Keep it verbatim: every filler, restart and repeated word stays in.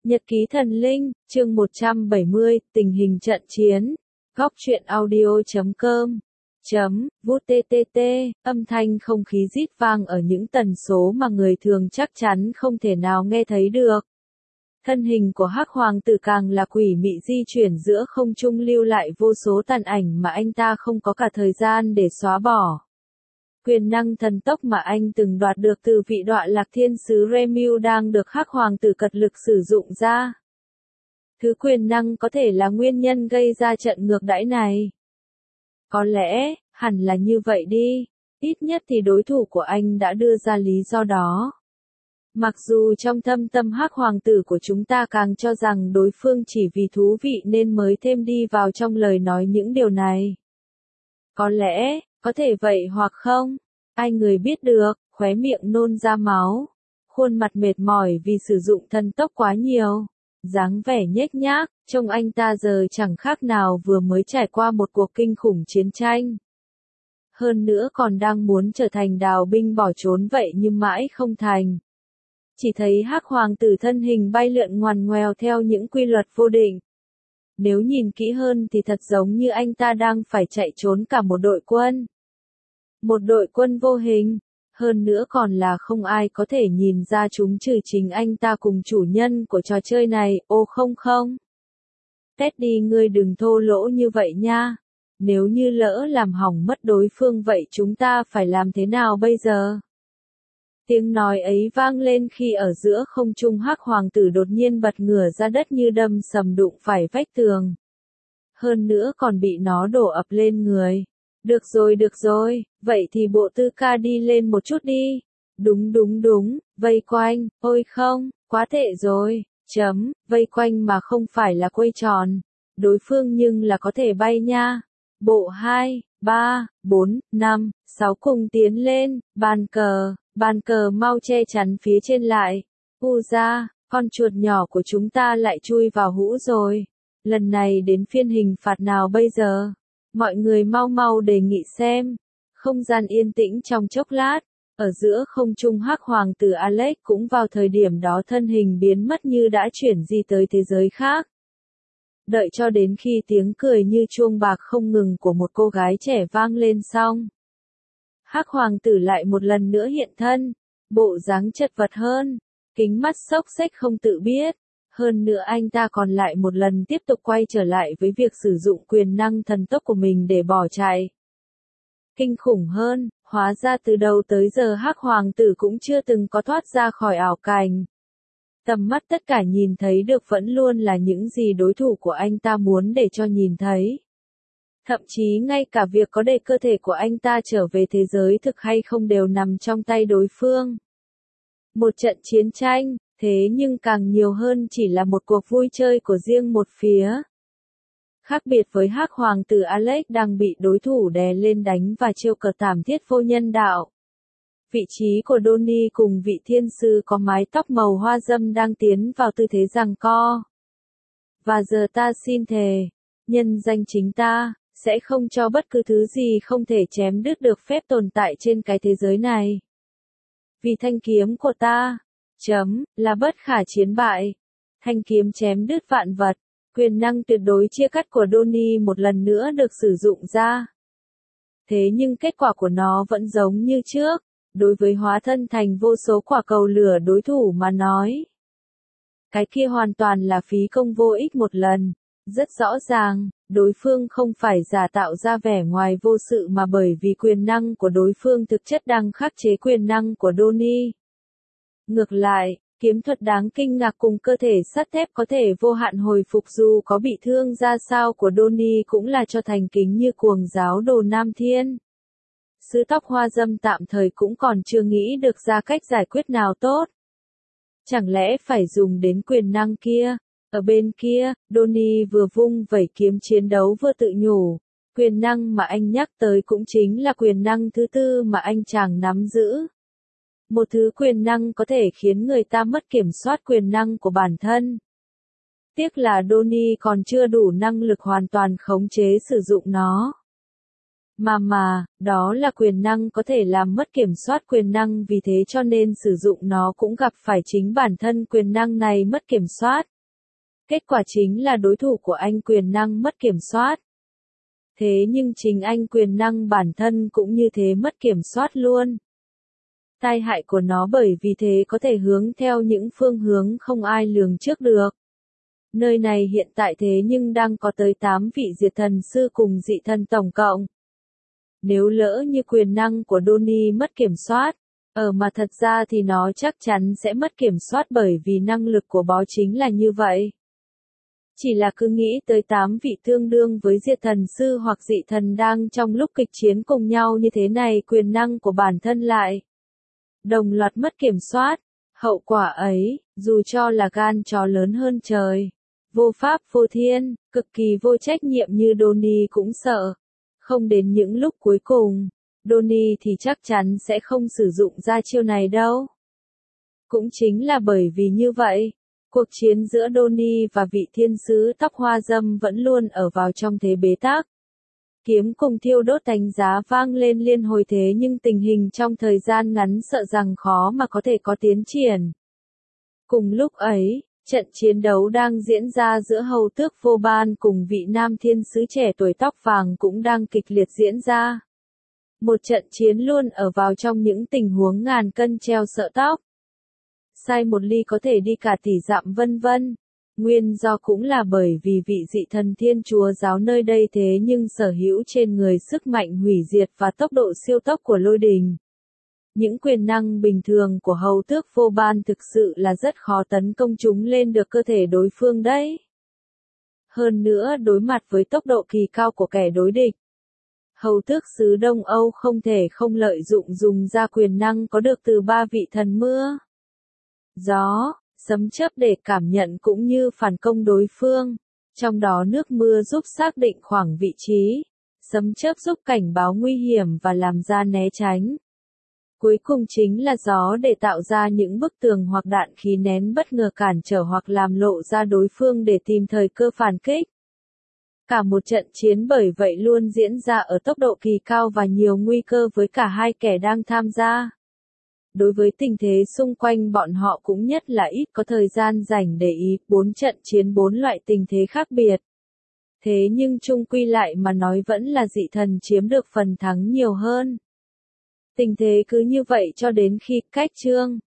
Nhật ký thần linh, chương một trăm bảy mươi, tình hình trận chiến. Góc truyện audio chấm com. Chấm, vút ttt, âm thanh không khí rít vang ở những tần số mà người thường chắc chắn không thể nào nghe thấy được. Thân hình của Hắc Hoàng tử càng là quỷ mị di chuyển giữa không trung lưu lại vô số tàn ảnh mà anh ta không có cả thời gian để xóa bỏ. Quyền năng thần tốc mà anh từng đoạt được từ vị đọa lạc thiên sứ Remil đang được Hắc Hoàng tử cật lực sử dụng ra. Thứ quyền năng có thể là nguyên nhân gây ra trận ngược đãi này. Có lẽ, hẳn là như vậy đi, ít nhất thì đối thủ của anh đã đưa ra lý do đó. Mặc dù trong thâm tâm Hắc Hoàng tử của chúng ta càng cho rằng đối phương chỉ vì thú vị nên mới thêm đi vào trong lời nói những điều này. Có lẽ, có thể vậy hoặc không, ai người biết được, khóe miệng nôn ra máu, khuôn mặt mệt mỏi vì sử dụng thần tốc quá nhiều, dáng vẻ nhếch nhác, trông anh ta giờ chẳng khác nào vừa mới trải qua một cuộc kinh khủng chiến tranh. Hơn nữa còn đang muốn trở thành đào binh bỏ trốn vậy nhưng mãi không thành. Chỉ thấy Hắc Hoàng tử thân hình bay lượn ngoằn ngoèo theo những quy luật vô định. Nếu nhìn kỹ hơn thì thật giống như anh ta đang phải chạy trốn cả một đội quân. Một đội quân vô hình, hơn nữa còn là không ai có thể nhìn ra chúng trừ chính anh ta cùng chủ nhân của trò chơi này, ô không không. Teddy ngươi đừng thô lỗ như vậy nha, nếu như lỡ làm hỏng mất đối phương vậy chúng ta phải làm thế nào bây giờ? Tiếng nói ấy vang lên khi ở giữa không trung Hắc Hoàng tử đột nhiên bật ngửa ra đất như đâm sầm đụng phải vách tường. Hơn nữa còn bị nó đổ ập lên người. Được rồi được rồi, vậy thì bộ tư ca đi lên một chút đi. Đúng đúng đúng, vây quanh, ôi không, quá tệ rồi, chấm, vây quanh mà không phải là quay tròn. Đối phương nhưng là có thể bay nha. Bộ hai, ba, bốn, năm, sáu cùng tiến lên, bàn cờ, bàn cờ mau che chắn phía trên lại. U ra, con chuột nhỏ của chúng ta lại chui vào hũ rồi. Lần này đến phiên hình phạt nào bây giờ? Mọi người mau mau đề nghị xem. Không gian yên tĩnh trong chốc lát, ở giữa không trung Hắc Hoàng tử Alex cũng vào thời điểm đó thân hình biến mất như đã chuyển di tới thế giới khác. Đợi cho đến khi tiếng cười như chuông bạc không ngừng của một cô gái trẻ vang lên xong. Hắc Hoàng tử lại một lần nữa hiện thân, bộ dáng chật vật hơn, kính mắt xốc xếch không tự biết. Hơn nữa anh ta còn lại một lần tiếp tục quay trở lại với việc sử dụng quyền năng thần tốc của mình để bỏ chạy. Kinh khủng hơn, hóa ra từ đầu tới giờ Hắc Hoàng tử cũng chưa từng có thoát ra khỏi ảo cảnh. Tầm mắt tất cả nhìn thấy được vẫn luôn là những gì đối thủ của anh ta muốn để cho nhìn thấy. Thậm chí ngay cả việc có để cơ thể của anh ta trở về thế giới thực hay không đều nằm trong tay đối phương. Một trận chiến tranh, thế nhưng càng nhiều hơn chỉ là một cuộc vui chơi của riêng một phía. Khác biệt với Hắc Hoàng tử Alex đang bị đối thủ đè lên đánh và trêu cợt thảm thiết vô nhân đạo. Vị trí của Donnie cùng vị thiên sư có mái tóc màu hoa dâm đang tiến vào tư thế giằng co. Và giờ ta xin thề, nhân danh chính ta, sẽ không cho bất cứ thứ gì không thể chém đứt được phép tồn tại trên cái thế giới này. Vì thanh kiếm của ta, chấm, là bất khả chiến bại. Thanh kiếm chém đứt vạn vật, quyền năng tuyệt đối chia cắt của Donnie một lần nữa được sử dụng ra. Thế nhưng kết quả của nó vẫn giống như trước, đối với hóa thân thành vô số quả cầu lửa đối thủ mà nói. Cái kia hoàn toàn là phí công vô ích một lần, rất rõ ràng, đối phương không phải giả tạo ra vẻ ngoài vô sự mà bởi vì quyền năng của đối phương thực chất đang khắc chế quyền năng của Donnie. Ngược lại, kiếm thuật đáng kinh ngạc cùng cơ thể sắt thép có thể vô hạn hồi phục dù có bị thương ra sao của Donnie cũng là cho thành kính như cuồng giáo đồ Nam Thiên. Sứ tóc hoa dâm tạm thời cũng còn chưa nghĩ được ra cách giải quyết nào tốt. Chẳng lẽ phải dùng đến quyền năng kia? Ở bên kia, Donnie vừa vung vẩy kiếm chiến đấu vừa tự nhủ. Quyền năng mà anh nhắc tới cũng chính là quyền năng thứ tư mà anh chàng nắm giữ. Một thứ quyền năng có thể khiến người ta mất kiểm soát quyền năng của bản thân. Tiếc là Donnie còn chưa đủ năng lực hoàn toàn khống chế sử dụng nó. Mà mà, đó là quyền năng có thể làm mất kiểm soát quyền năng vì thế cho nên sử dụng nó cũng gặp phải chính bản thân quyền năng này mất kiểm soát. Kết quả chính là đối thủ của anh quyền năng mất kiểm soát. Thế nhưng chính anh quyền năng bản thân cũng như thế mất kiểm soát luôn. Tai hại của nó bởi vì thế có thể hướng theo những phương hướng không ai lường trước được. Nơi này hiện tại thế nhưng đang có tới tám vị diệt thần sư cùng dị thần tổng cộng. Nếu lỡ như quyền năng của Donnie mất kiểm soát, ở mà thật ra thì nó chắc chắn sẽ mất kiểm soát bởi vì năng lực của bó chính là như vậy. Chỉ là cứ nghĩ tới tám vị tương đương với diệt thần sư hoặc dị thần đang trong lúc kịch chiến cùng nhau như thế này, quyền năng của bản thân lại đồng loạt mất kiểm soát. Hậu quả ấy, dù cho là gan chó lớn hơn trời, vô pháp vô thiên, cực kỳ vô trách nhiệm như Donnie cũng sợ. Không đến những lúc cuối cùng, Donnie thì chắc chắn sẽ không sử dụng ra chiêu này đâu. Cũng chính là bởi vì như vậy, cuộc chiến giữa Donnie và vị thiên sứ tóc hoa dâm vẫn luôn ở vào trong thế bế tắc. Kiếm cùng thiêu đốt đánh giá vang lên liên hồi thế nhưng tình hình trong thời gian ngắn sợ rằng khó mà có thể có tiến triển. Cùng lúc ấy, trận chiến đấu đang diễn ra giữa hầu tước vô ban cùng vị nam thiên sứ trẻ tuổi tóc vàng cũng đang kịch liệt diễn ra. Một trận chiến luôn ở vào trong những tình huống ngàn cân treo sợi tóc. Sai một ly có thể đi cả tỷ dặm vân vân. Nguyên do cũng là bởi vì vị dị thần thiên chúa giáo nơi đây thế nhưng sở hữu trên người sức mạnh hủy diệt và tốc độ siêu tốc của lôi đình. Những quyền năng bình thường của hầu tước vô ban thực sự là rất khó tấn công chúng lên được cơ thể đối phương đấy. Hơn nữa đối mặt với tốc độ kỳ cao của kẻ đối địch, hầu tước xứ Đông Âu không thể không lợi dụng dùng ra quyền năng có được từ ba vị thần mưa, gió, sấm chớp để cảm nhận cũng như phản công đối phương. Trong đó nước mưa giúp xác định khoảng vị trí, sấm chớp giúp cảnh báo nguy hiểm và làm ra né tránh. Cuối cùng chính là gió để tạo ra những bức tường hoặc đạn khí nén bất ngờ cản trở hoặc làm lộ ra đối phương để tìm thời cơ phản kích. Cả một trận chiến bởi vậy luôn diễn ra ở tốc độ kỳ cao và nhiều nguy cơ với cả hai kẻ đang tham gia. Đối với tình thế xung quanh bọn họ cũng nhất là ít có thời gian dành để ý bốn trận chiến bốn loại tình thế khác biệt. Thế nhưng chung quy lại mà nói vẫn là dị thần chiếm được phần thắng nhiều hơn. Tình thế cứ như vậy cho đến khi cách chương